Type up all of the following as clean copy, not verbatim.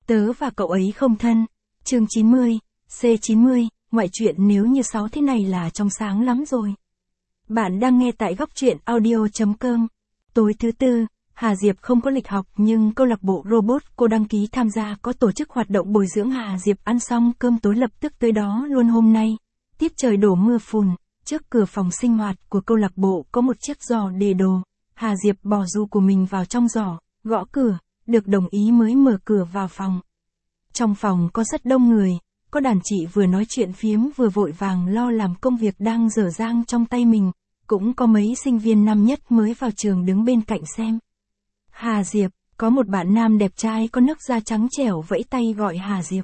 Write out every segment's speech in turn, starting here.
Tớ và cậu ấy không thân. Chương 90, C90, ngoại truyện nếu như 6 thế này là trong sáng lắm rồi. Bạn đang nghe tại góc truyện audio.com. Tối thứ tư, Hà Diệp không có lịch học nhưng câu lạc bộ robot cô đăng ký tham gia có tổ chức hoạt động bồi dưỡng. Hà Diệp ăn xong cơm tối lập tức tới đó luôn hôm nay. Tiếp trời đổ mưa phùn, trước cửa phòng sinh hoạt của câu lạc bộ có một chiếc giỏ để đồ. Hà Diệp bỏ dù của mình vào trong giỏ, gõ cửa, được đồng ý mới mở cửa vào phòng. Trong phòng có rất đông người, có đàn chị vừa nói chuyện phiếm vừa vội vàng lo làm công việc đang dở dang trong tay mình, cũng có mấy sinh viên năm nhất mới vào trường đứng bên cạnh xem. Hà Diệp, có một bạn nam đẹp trai có nước da trắng trẻo vẫy tay gọi Hà Diệp.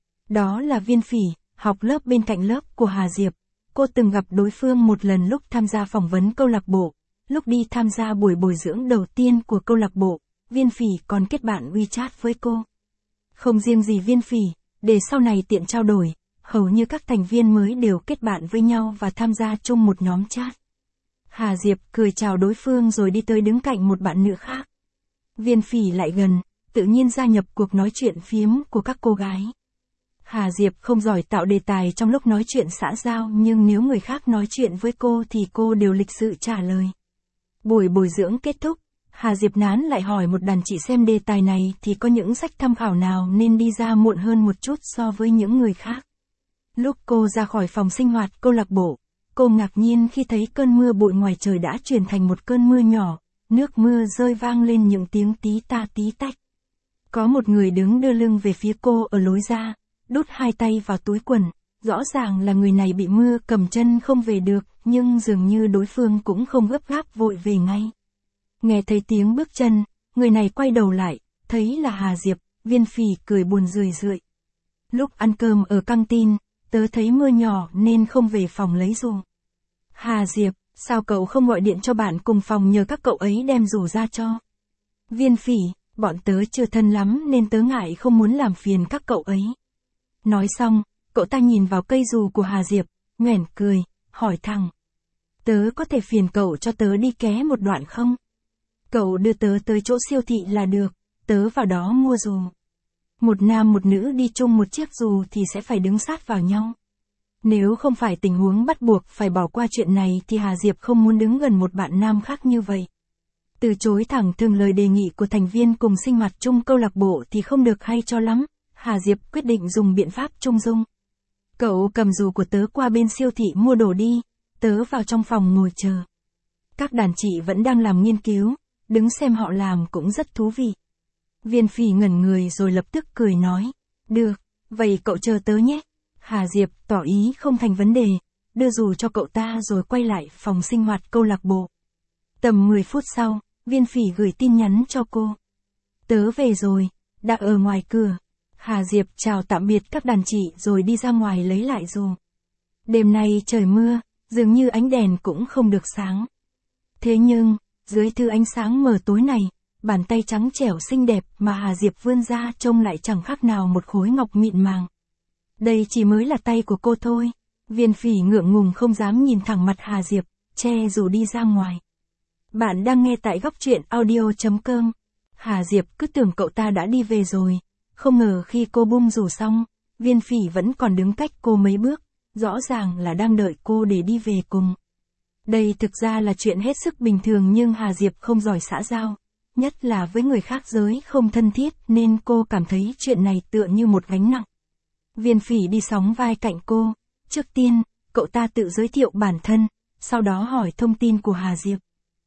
Đó là Viên Phỉ, học lớp bên cạnh lớp của Hà Diệp. Cô từng gặp đối phương một lần lúc tham gia phỏng vấn câu lạc bộ, lúc đi tham gia buổi bồi dưỡng đầu tiên của câu lạc bộ, Viên Phỉ còn kết bạn WeChat với cô. Không riêng gì Viên Phỉ, để sau này tiện trao đổi, hầu như các thành viên mới đều kết bạn với nhau và tham gia chung một nhóm chat. Hà Diệp cười chào đối phương rồi đi tới đứng cạnh một bạn nữ khác. Viên Phỉ lại gần, tự nhiên gia nhập cuộc nói chuyện phiếm của các cô gái. Hà Diệp không giỏi tạo đề tài trong lúc nói chuyện xã giao nhưng nếu người khác nói chuyện với cô thì cô đều lịch sự trả lời. Buổi bồi dưỡng kết thúc, Hà Diệp nán lại hỏi một đàn chị xem đề tài này thì có những sách tham khảo nào nên đi ra muộn hơn một chút so với những người khác. Lúc cô ra khỏi phòng sinh hoạt câu lạc bộ, cô ngạc nhiên khi thấy cơn mưa bụi ngoài trời đã chuyển thành một cơn mưa nhỏ, nước mưa rơi vang lên những tiếng tí ta tí tách. Có một người đứng đưa lưng về phía cô ở lối ra, đút hai tay vào túi quần, rõ ràng là người này bị mưa cầm chân không về được, nhưng dường như đối phương cũng không gấp gáp vội về ngay. Nghe thấy tiếng bước chân, người này quay đầu lại, thấy là Hà Diệp. Viên Phỉ cười buồn rười rượi. Lúc ăn cơm ở căng tin, tớ thấy mưa nhỏ nên không về phòng lấy dù. Hà Diệp, sao cậu không gọi điện cho bạn cùng phòng nhờ các cậu ấy đem dù ra cho? Viên Phỉ, bọn tớ chưa thân lắm nên tớ ngại không muốn làm phiền các cậu ấy. Nói xong, cậu ta nhìn vào cây dù của Hà Diệp, nhoẻn cười, hỏi thẳng. Tớ có thể phiền cậu cho tớ đi ké một đoạn không? Cậu đưa tớ tới chỗ siêu thị là được, tớ vào đó mua dù. Một nam một nữ đi chung một chiếc dù thì sẽ phải đứng sát vào nhau. Nếu không phải tình huống bắt buộc phải bỏ qua chuyện này thì Hà Diệp không muốn đứng gần một bạn nam khác như vậy. Từ chối thẳng thừng lời đề nghị của thành viên cùng sinh hoạt chung câu lạc bộ thì không được hay cho lắm, Hà Diệp quyết định dùng biện pháp trung dung. Cậu cầm dù của tớ qua bên siêu thị mua đồ đi, tớ vào trong phòng ngồi chờ. Các đàn chị vẫn đang làm nghiên cứu, đứng xem họ làm cũng rất thú vị. Viên Phỉ ngẩn người rồi lập tức cười nói, được, vậy cậu chờ tớ nhé. Hà Diệp tỏ ý không thành vấn đề, đưa dù cho cậu ta rồi quay lại phòng sinh hoạt câu lạc bộ. Tầm 10 phút sau, Viên Phỉ gửi tin nhắn cho cô. Tớ về rồi, đã ở ngoài cửa. Hà Diệp chào tạm biệt các đàn chị rồi đi ra ngoài lấy lại dù. Đêm nay trời mưa, dường như ánh đèn cũng không được sáng. Thế nhưng, dưới thứ ánh sáng mờ tối này, bàn tay trắng trẻo xinh đẹp mà Hà Diệp vươn ra trông lại chẳng khác nào một khối ngọc mịn màng. Đây chỉ mới là tay của cô thôi. Viên Phỉ ngượng ngùng không dám nhìn thẳng mặt Hà Diệp, che dù đi ra ngoài. Bạn đang nghe tại góc truyện audio.com. Hà Diệp cứ tưởng cậu ta đã đi về rồi. Không ngờ khi cô buông dù xong, Viên Phỉ vẫn còn đứng cách cô mấy bước, rõ ràng là đang đợi cô để đi về cùng. Đây thực ra là chuyện hết sức bình thường nhưng Hà Diệp không giỏi xã giao, nhất là với người khác giới không thân thiết nên cô cảm thấy chuyện này tựa như một gánh nặng. Viên Phỉ đi sóng vai cạnh cô, trước tiên, cậu ta tự giới thiệu bản thân, sau đó hỏi thông tin của Hà Diệp.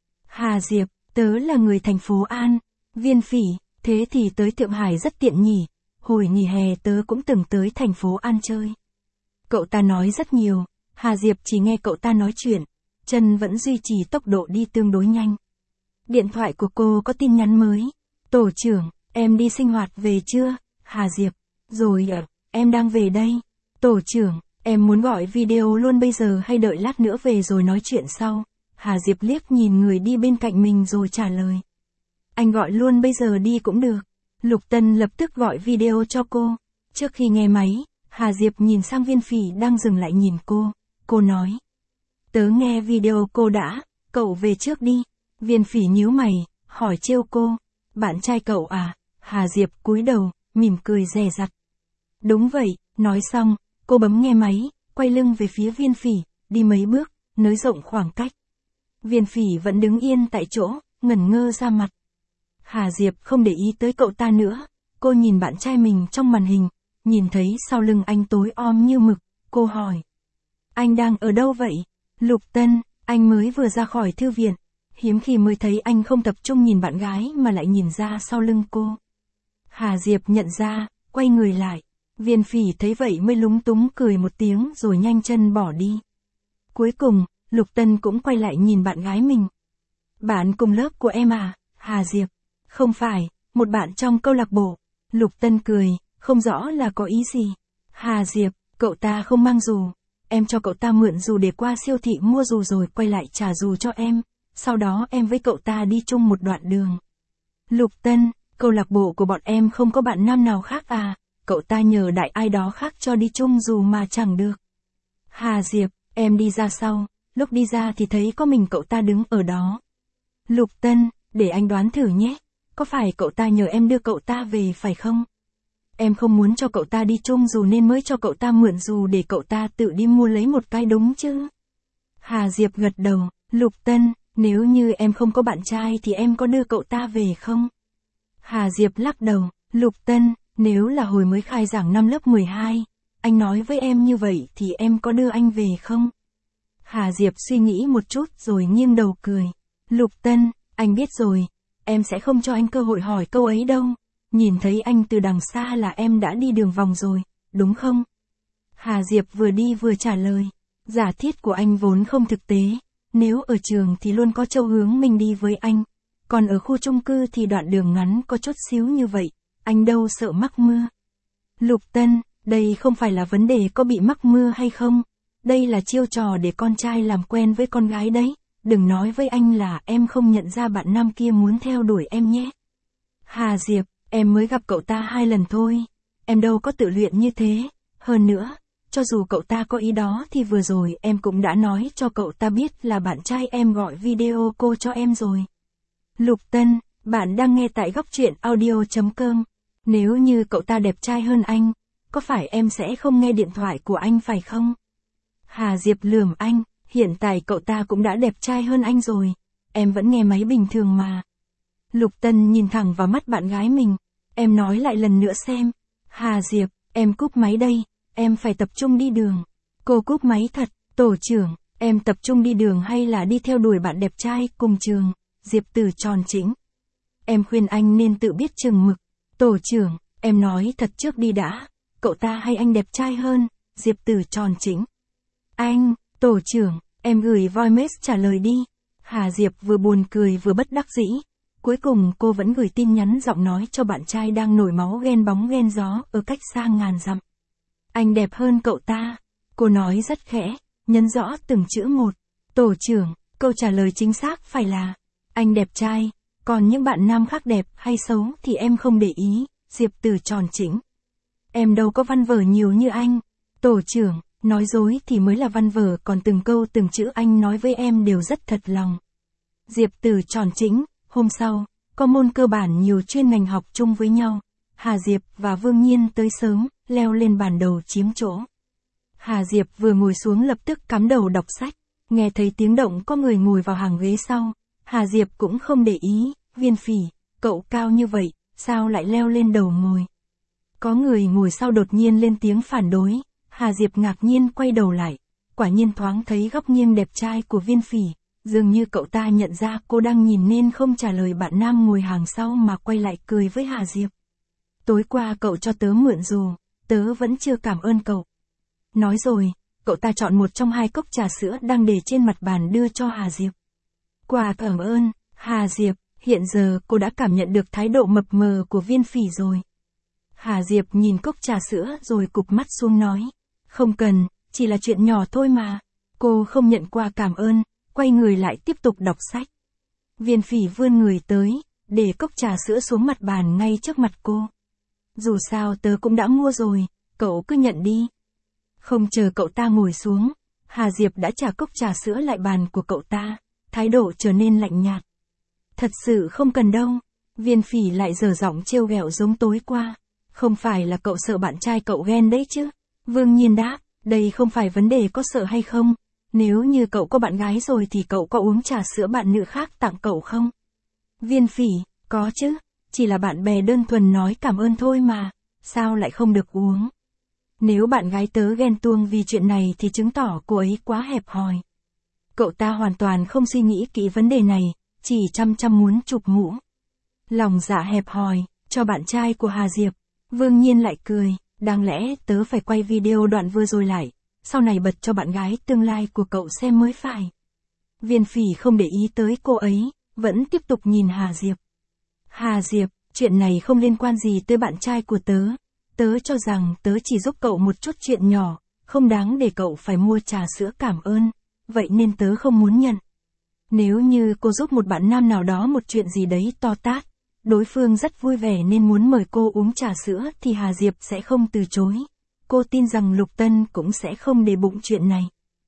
Hà Diệp, tớ là người thành phố An. Viên Phỉ, thế thì tới Thượng Hải rất tiện nhỉ, hồi nghỉ hè tớ cũng từng tới thành phố An chơi. Cậu ta nói rất nhiều, Hà Diệp chỉ nghe cậu ta nói chuyện, chân vẫn duy trì tốc độ đi tương đối nhanh. Điện thoại của cô có tin nhắn mới. Tổ trưởng, em đi sinh hoạt về chưa? Hà Diệp, rồi ạ, em đang về đây. Tổ trưởng, em muốn gọi video luôn bây giờ hay đợi lát nữa về rồi nói chuyện sau? Hà Diệp liếc nhìn người đi bên cạnh mình rồi trả lời. Anh gọi luôn bây giờ đi cũng được. Lục Tân lập tức gọi video cho cô. Trước khi nghe máy, Hà Diệp nhìn sang Viên Phỉ đang dừng lại nhìn cô. Cô nói. Tớ nghe video cô đã, cậu về trước đi. Viên Phỉ nhíu mày, hỏi trêu cô. Bạn trai cậu à? Hà Diệp cúi đầu, mỉm cười dè dặt. Đúng vậy, nói xong, cô bấm nghe máy, quay lưng về phía Viên Phỉ, đi mấy bước, nới rộng khoảng cách. Viên Phỉ vẫn đứng yên tại chỗ, ngẩn ngơ ra mặt. Hà Diệp không để ý tới cậu ta nữa, cô nhìn bạn trai mình trong màn hình, nhìn thấy sau lưng anh tối om như mực, cô hỏi. Anh đang ở đâu vậy? Lục Tân, anh mới vừa ra khỏi thư viện, hiếm khi mới thấy anh không tập trung nhìn bạn gái mà lại nhìn ra sau lưng cô. Hà Diệp nhận ra, quay người lại. Viên Phỉ thấy vậy mới lúng túng cười một tiếng rồi nhanh chân bỏ đi. Cuối cùng, Lục Tân cũng quay lại nhìn bạn gái mình. Bạn cùng lớp của em à, Hà Diệp? Không phải, một bạn trong câu lạc bộ. Lục Tân cười, không rõ là có ý gì. Hà Diệp, cậu ta không mang dù. Em cho cậu ta mượn dù để qua siêu thị mua dù rồi quay lại trả dù cho em. Sau đó em với cậu ta đi chung một đoạn đường. Lục Tân, câu lạc bộ của bọn em không có bạn nam nào khác à? Cậu ta nhờ đại ai đó khác cho đi chung dù mà chẳng được. Hà Diệp, em đi ra sau, lúc đi ra thì thấy có mình cậu ta đứng ở đó. Lục Tân, để anh đoán thử nhé, có phải cậu ta nhờ em đưa cậu ta về phải không? Em không muốn cho cậu ta đi chung dù nên mới cho cậu ta mượn dù để cậu ta tự đi mua lấy một cái đúng chứ? Hà Diệp gật đầu, Lục Tân, nếu như em không có bạn trai thì em có đưa cậu ta về không? Hà Diệp lắc đầu, Lục Tân, nếu là hồi mới khai giảng năm lớp 12, anh nói với em như vậy thì em có đưa anh về không? Hà Diệp suy nghĩ một chút rồi nghiêng đầu cười. Lục Tân, anh biết rồi, em sẽ không cho anh cơ hội hỏi câu ấy đâu. Nhìn thấy anh từ đằng xa là em đã đi đường vòng rồi, đúng không? Hà Diệp vừa đi vừa trả lời. Giả thiết của anh vốn không thực tế. Nếu ở trường thì luôn có Châu Hướng Minh đi với anh. Còn ở khu chung cư thì đoạn đường ngắn có chút xíu như vậy. Anh đâu sợ mắc mưa. Lục Tân, đây không phải là vấn đề có bị mắc mưa hay không. Đây là chiêu trò để con trai làm quen với con gái đấy. Đừng nói với anh là em không nhận ra bạn nam kia muốn theo đuổi em nhé. Hà Diệp, em mới gặp cậu ta 2 lần thôi. Em đâu có tự luyện như thế. Hơn nữa, cho dù cậu ta có ý đó thì vừa rồi em cũng đã nói cho cậu ta biết là bạn trai em gọi video cô cho em rồi. Lục Tân, bạn đang nghe tại góc truyện audio.com. Nếu như cậu ta đẹp trai hơn anh, có phải em sẽ không nghe điện thoại của anh phải không? Hà Diệp lườm anh, hiện tại cậu ta cũng đã đẹp trai hơn anh rồi. Em vẫn nghe máy bình thường mà. Lục Tân nhìn thẳng vào mắt bạn gái mình. Em nói lại lần nữa xem. Hà Diệp, em cúp máy đây. Em phải tập trung đi đường. Cô cúp máy thật. Tổ trưởng, em tập trung đi đường hay là đi theo đuổi bạn đẹp trai cùng trường? Diệp Tử tròn chỉnh. Em khuyên anh nên tự biết chừng mực. Tổ trưởng, em nói thật trước đi đã. Cậu ta hay anh đẹp trai hơn? Diệp Tử tròn chỉnh. Anh, tổ trưởng, em gửi voice message trả lời đi. Hà Diệp vừa buồn cười vừa bất đắc dĩ. Cuối cùng cô vẫn gửi tin nhắn giọng nói cho bạn trai đang nổi máu ghen bóng ghen gió ở cách xa ngàn dặm. Anh đẹp hơn cậu ta. Cô nói rất khẽ, nhấn rõ từng chữ một. Tổ trưởng, câu trả lời chính xác phải là anh đẹp trai, còn những bạn nam khác đẹp hay xấu thì em không để ý. Diệp Tử tròn chỉnh. Em đâu có văn vở nhiều như anh. Tổ trưởng, nói dối thì mới là văn vở, còn từng câu từng chữ anh nói với em đều rất thật lòng. Diệp Tử tròn chỉnh. Hôm sau, có môn cơ bản nhiều chuyên ngành học chung với nhau. Hà Diệp và Vương Nhiên tới sớm, leo lên bàn đầu chiếm chỗ. Hà Diệp vừa ngồi xuống lập tức cắm đầu đọc sách. Nghe thấy tiếng động có người ngồi vào hàng ghế sau. Hà Diệp cũng không để ý. Viên Phỉ, cậu cao như vậy, sao lại leo lên đầu ngồi? Có người ngồi sau đột nhiên lên tiếng phản đối. Hà Diệp ngạc nhiên quay đầu lại. Quả nhiên thoáng thấy góc nghiêng đẹp trai của Viên Phỉ. Dường như cậu ta nhận ra cô đang nhìn nên không trả lời bạn nam ngồi hàng sau mà quay lại cười với Hà Diệp. Tối qua cậu cho tớ mượn dù, tớ vẫn chưa cảm ơn cậu. Nói rồi, cậu ta chọn một trong 2 cốc trà sữa đang để trên mặt bàn đưa cho Hà Diệp. Quà cảm ơn, Hà Diệp, hiện giờ cô đã cảm nhận được thái độ mập mờ của Viên Phỉ rồi. Hà Diệp nhìn cốc trà sữa rồi cụp mắt xuống nói. Không cần, chỉ là chuyện nhỏ thôi mà. Cô không nhận quà cảm ơn. Quay người lại tiếp tục đọc sách. Viên Phỉ vươn người tới, để cốc trà sữa xuống mặt bàn ngay trước mặt cô. Dù sao tớ cũng đã mua rồi, cậu cứ nhận đi. Không chờ cậu ta ngồi xuống, Hà Diệp đã trả cốc trà sữa lại bàn của cậu ta, thái độ trở nên lạnh nhạt. Thật sự không cần đâu. Viên Phỉ lại giở giọng trêu ghẹo giống tối qua. Không phải là cậu sợ bạn trai cậu ghen đấy chứ? Vương Nhiên đáp, đây không phải vấn đề có sợ hay không. Nếu như cậu có bạn gái rồi thì cậu có uống trà sữa bạn nữ khác tặng cậu không? Viên Phỉ, có chứ, chỉ là bạn bè đơn thuần nói cảm ơn thôi mà, sao lại không được uống? Nếu bạn gái tớ ghen tuông vì chuyện này thì chứng tỏ cô ấy quá hẹp hòi. Cậu ta hoàn toàn không suy nghĩ kỹ vấn đề này, chỉ chăm chăm muốn chụp mũ. Lòng dạ hẹp hòi, cho bạn trai của Hà Diệp. Vương Nhiên lại cười, đáng lẽ tớ phải quay video đoạn vừa rồi lại, sau này bật cho bạn gái tương lai của cậu xem mới phải. Viên Phỉ không để ý tới cô ấy, vẫn tiếp tục nhìn Hà Diệp. Hà Diệp, chuyện này không liên quan gì tới bạn trai của tớ. Tớ cho rằng tớ chỉ giúp cậu một chút chuyện nhỏ, không đáng để cậu phải mua trà sữa cảm ơn, vậy nên tớ không muốn nhận. Nếu như cô giúp một bạn nam nào đó một chuyện gì đấy to tát, đối phương rất vui vẻ nên muốn mời cô uống trà sữa thì Hà Diệp sẽ không từ chối. Cô tin rằng Lục Tân cũng sẽ không để bụng chuyện này.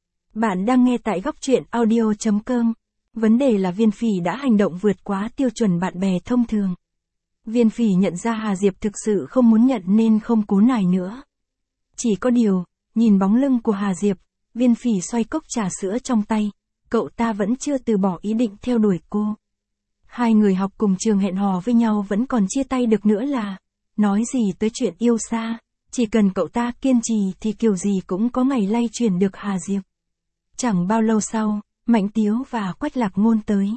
Bạn đang nghe tại góc truyện audio.com. Vấn đề là Viên Phỉ đã hành động vượt quá tiêu chuẩn bạn bè thông thường. Viên Phỉ nhận ra Hà Diệp thực sự không muốn nhận nên không cố nài nữa. Chỉ có điều, nhìn bóng lưng của Hà Diệp, Viên Phỉ xoay cốc trà sữa trong tay, cậu ta vẫn chưa từ bỏ ý định theo đuổi cô. Hai người học cùng trường hẹn hò với nhau vẫn còn chia tay được nữa là, nói gì tới chuyện yêu xa, chỉ cần cậu ta kiên trì thì kiểu gì cũng có ngày lay chuyển được Hà Diệp. Chẳng bao lâu sau, Mạnh Tiếu và Quách Lạc Ngôn tới.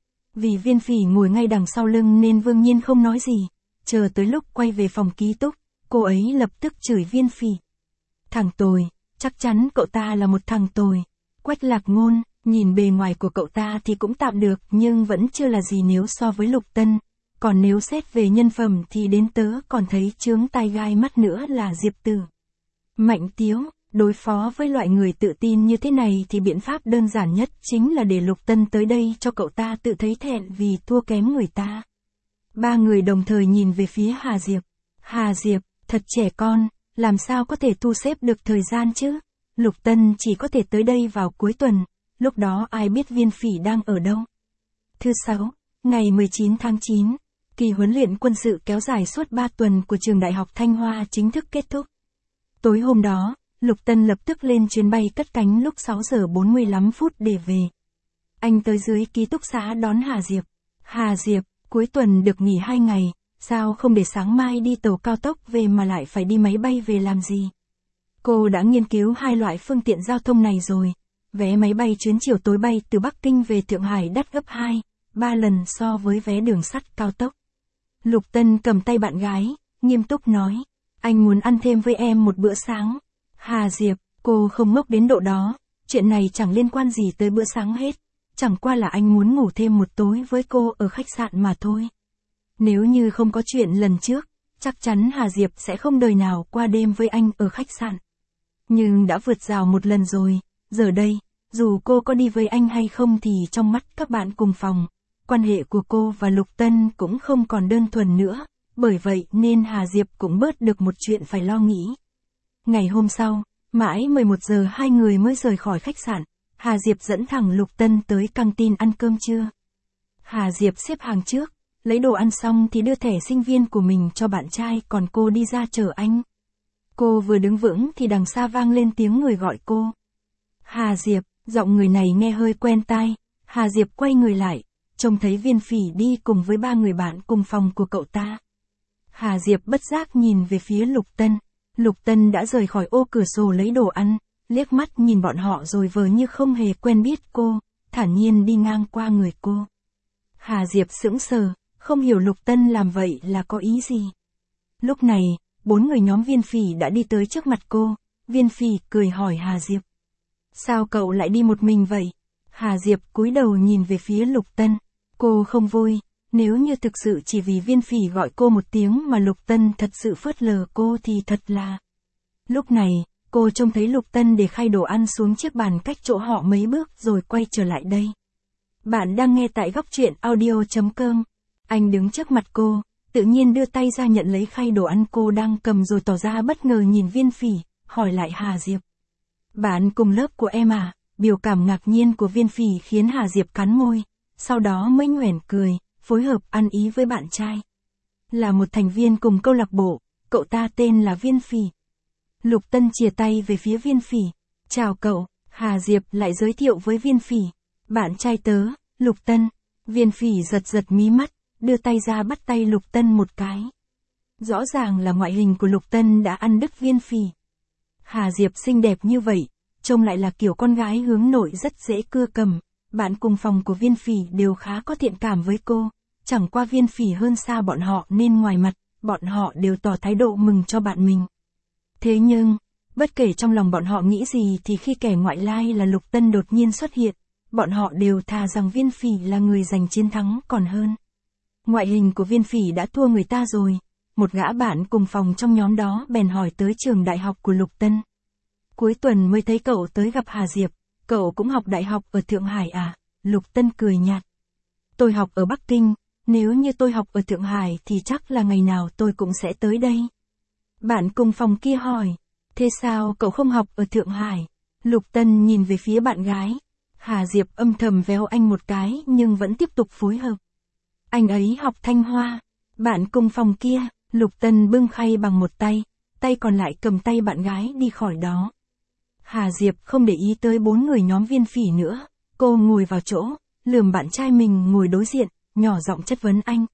Vì Viên Phỉ ngồi ngay đằng sau lưng nên Vương Nhiên không nói gì, chờ tới lúc quay về phòng ký túc, cô ấy lập tức chửi Viên Phỉ. Thằng tồi, chắc chắn cậu ta là một thằng tồi. Quách Lạc Ngôn, nhìn bề ngoài của cậu ta thì cũng tạm được nhưng vẫn chưa là gì nếu so với Lục Tân, còn nếu xét về nhân phẩm thì đến tớ còn thấy chướng tai gai mắt nữa là Diệp Tử. Mạnh Tiếu, đối phó với loại người tự tin như thế này thì biện pháp đơn giản nhất chính là để Lục Tân tới đây cho cậu ta tự thấy thẹn vì thua kém người ta. Ba người đồng thời nhìn về phía Hà Diệp. Hà Diệp, thật trẻ con, làm sao có thể thu xếp được thời gian chứ? Lục Tân chỉ có thể tới đây vào cuối tuần, lúc đó ai biết Viên Phỉ đang ở đâu. Thứ Sáu, ngày 19 tháng 9, kỳ huấn luyện quân sự kéo dài suốt 3 tuần của trường Đại học Thanh Hoa chính thức kết thúc. Tối hôm đó, Lục Tân lập tức lên chuyến bay cất cánh lúc 6 giờ 45 phút để về. Anh tới dưới ký túc xá đón Hà Diệp. Hà Diệp, cuối tuần được nghỉ 2 ngày, sao không để sáng mai đi tàu cao tốc về mà lại phải đi máy bay về làm gì? Cô đã nghiên cứu hai loại phương tiện giao thông này rồi. Vé máy bay chuyến chiều tối bay từ Bắc Kinh về Thượng Hải đắt gấp 2-3 lần so với vé đường sắt cao tốc. Lục Tân cầm tay bạn gái, nghiêm túc nói, anh muốn ăn thêm với em một bữa sáng. Hà Diệp, cô không ngốc đến độ đó, chuyện này chẳng liên quan gì tới bữa sáng hết, chẳng qua là anh muốn ngủ thêm một tối với cô ở khách sạn mà thôi. Nếu như không có chuyện lần trước, chắc chắn Hà Diệp sẽ không đời nào qua đêm với anh ở khách sạn. Nhưng đã vượt rào một lần rồi, giờ đây, dù cô có đi với anh hay không thì trong mắt các bạn cùng phòng, quan hệ của cô và Lục Tân cũng không còn đơn thuần nữa, bởi vậy nên Hà Diệp cũng bớt được một chuyện phải lo nghĩ. Ngày hôm sau, mãi 11 giờ hai người mới rời khỏi khách sạn, Hà Diệp dẫn thẳng Lục Tân tới căng tin ăn cơm trưa. Hà Diệp xếp hàng trước, lấy đồ ăn xong thì đưa thẻ sinh viên của mình cho bạn trai còn cô đi ra chờ anh. Cô vừa đứng vững thì đằng xa vang lên tiếng người gọi cô. Hà Diệp, giọng người này nghe hơi quen tai, Hà Diệp quay người lại, trông thấy Viên Phỉ đi cùng với ba người bạn cùng phòng của cậu ta. Hà Diệp bất giác nhìn về phía Lục Tân. Lục Tân đã rời khỏi ô cửa sổ lấy đồ ăn, liếc mắt nhìn bọn họ rồi vờ như không hề quen biết cô, thản nhiên đi ngang qua người cô. Hà Diệp sững sờ, không hiểu Lục Tân làm vậy là có ý gì. Lúc này, 4 người nhóm Viên Phỉ đã đi tới trước mặt cô, Viên Phỉ cười hỏi Hà Diệp. Sao cậu lại đi một mình vậy? Hà Diệp cúi đầu nhìn về phía Lục Tân, cô không vui, nếu như thực sự chỉ vì Viên Phỉ gọi cô một tiếng mà Lục Tân thật sự phớt lờ cô thì thật là... Lúc này, cô trông thấy Lục Tân để khay đồ ăn xuống chiếc bàn cách chỗ họ mấy bước rồi quay trở lại đây. Bạn đang nghe tại góc truyện audio.com. Anh đứng trước mặt cô, tự nhiên đưa tay ra nhận lấy khay đồ ăn cô đang cầm rồi tỏ ra bất ngờ nhìn Viên Phỉ, hỏi lại Hà Diệp. Bạn cùng lớp của em à? Biểu cảm ngạc nhiên của Viên Phỉ khiến Hà Diệp cắn môi, sau đó mới nhoẻn cười, phối hợp ăn ý với bạn trai. Là một thành viên cùng câu lạc bộ, cậu ta tên là Viên Phỉ. Lục Tân chìa tay về phía Viên Phỉ. Chào cậu, Hà Diệp lại giới thiệu với Viên Phỉ. Bạn trai tớ, Lục Tân. Viên Phỉ giật giật mí mắt, đưa tay ra bắt tay Lục Tân một cái. Rõ ràng là ngoại hình của Lục Tân đã ăn đứt Viên Phỉ. Hà Diệp xinh đẹp như vậy, trông lại là kiểu con gái hướng nội rất dễ cưa cầm. Bạn cùng phòng của Viên Phỉ đều khá có thiện cảm với cô. Chẳng qua Viên Phỉ hơn xa bọn họ nên ngoài mặt, bọn họ đều tỏ thái độ mừng cho bạn mình. Thế nhưng, bất kể trong lòng bọn họ nghĩ gì thì khi kẻ ngoại lai là Lục Tân đột nhiên xuất hiện, bọn họ đều thà rằng Viên Phỉ là người giành chiến thắng còn hơn. Ngoại hình của Viên Phỉ đã thua người ta rồi. Một gã bạn cùng phòng trong nhóm đó bèn hỏi tới trường đại học của Lục Tân. Cuối tuần mới thấy cậu tới gặp Hà Diệp, cậu cũng học đại học ở Thượng Hải à? Lục Tân cười nhạt. Tôi học ở Bắc Kinh, nếu như tôi học ở Thượng Hải thì chắc là ngày nào tôi cũng sẽ tới đây. Bạn cùng phòng kia hỏi, thế sao cậu không học ở Thượng Hải? Lục Tân nhìn về phía bạn gái. Hà Diệp âm thầm véo anh một cái nhưng vẫn tiếp tục phối hợp. Anh ấy học Thanh Hoa. Bạn cùng phòng kia, Lục Tân bưng khay bằng một tay, tay còn lại cầm tay bạn gái đi khỏi đó. Hà Diệp không để ý tới 4 người nhóm Viên Phỉ nữa, cô ngồi vào chỗ, lườm bạn trai mình ngồi đối diện, nhỏ giọng chất vấn anh.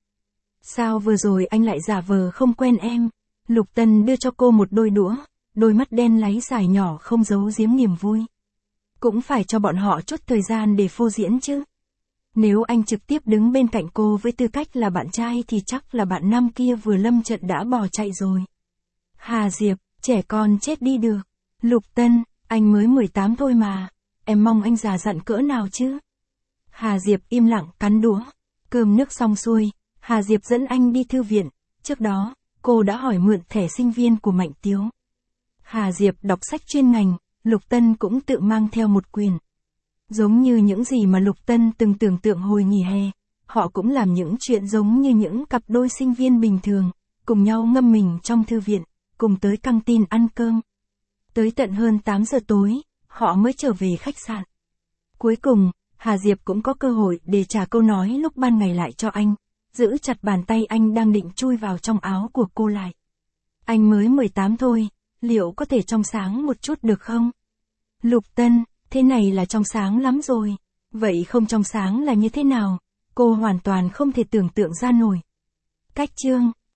Sao vừa rồi anh lại giả vờ không quen em? Lục Tân đưa cho cô một đôi đũa, đôi mắt đen láy dài nhỏ không giấu giếm niềm vui. Cũng phải cho bọn họ chút thời gian để phô diễn chứ. Nếu anh trực tiếp đứng bên cạnh cô với tư cách là bạn trai thì chắc là bạn nam kia vừa lâm trận đã bỏ chạy rồi. Hà Diệp, trẻ con chết đi được. Lục Tân, anh mới 18 thôi mà, em mong anh già dặn cỡ nào chứ? Hà Diệp im lặng cắn đũa. Cơm nước xong xuôi, Hà Diệp dẫn anh đi thư viện. Trước đó, cô đã hỏi mượn thẻ sinh viên của Mạnh Tiếu. Hà Diệp đọc sách chuyên ngành, Lục Tân cũng tự mang theo một quyển. Giống như những gì mà Lục Tân từng tưởng tượng hồi nghỉ hè, họ cũng làm những chuyện giống như những cặp đôi sinh viên bình thường, cùng nhau ngâm mình trong thư viện, cùng tới căng tin ăn cơm. Tới tận hơn 8 giờ tối, họ mới trở về khách sạn. Cuối cùng, Hà Diệp cũng có cơ hội để trả câu nói lúc ban ngày lại cho anh, giữ chặt bàn tay anh đang định chui vào trong áo của cô lại. Anh mới 18 thôi, liệu có thể trong sáng một chút được không? Lục Tân, thế này là trong sáng lắm rồi. Vậy không trong sáng là như thế nào? Cô hoàn toàn không thể tưởng tượng ra nổi. Cách chương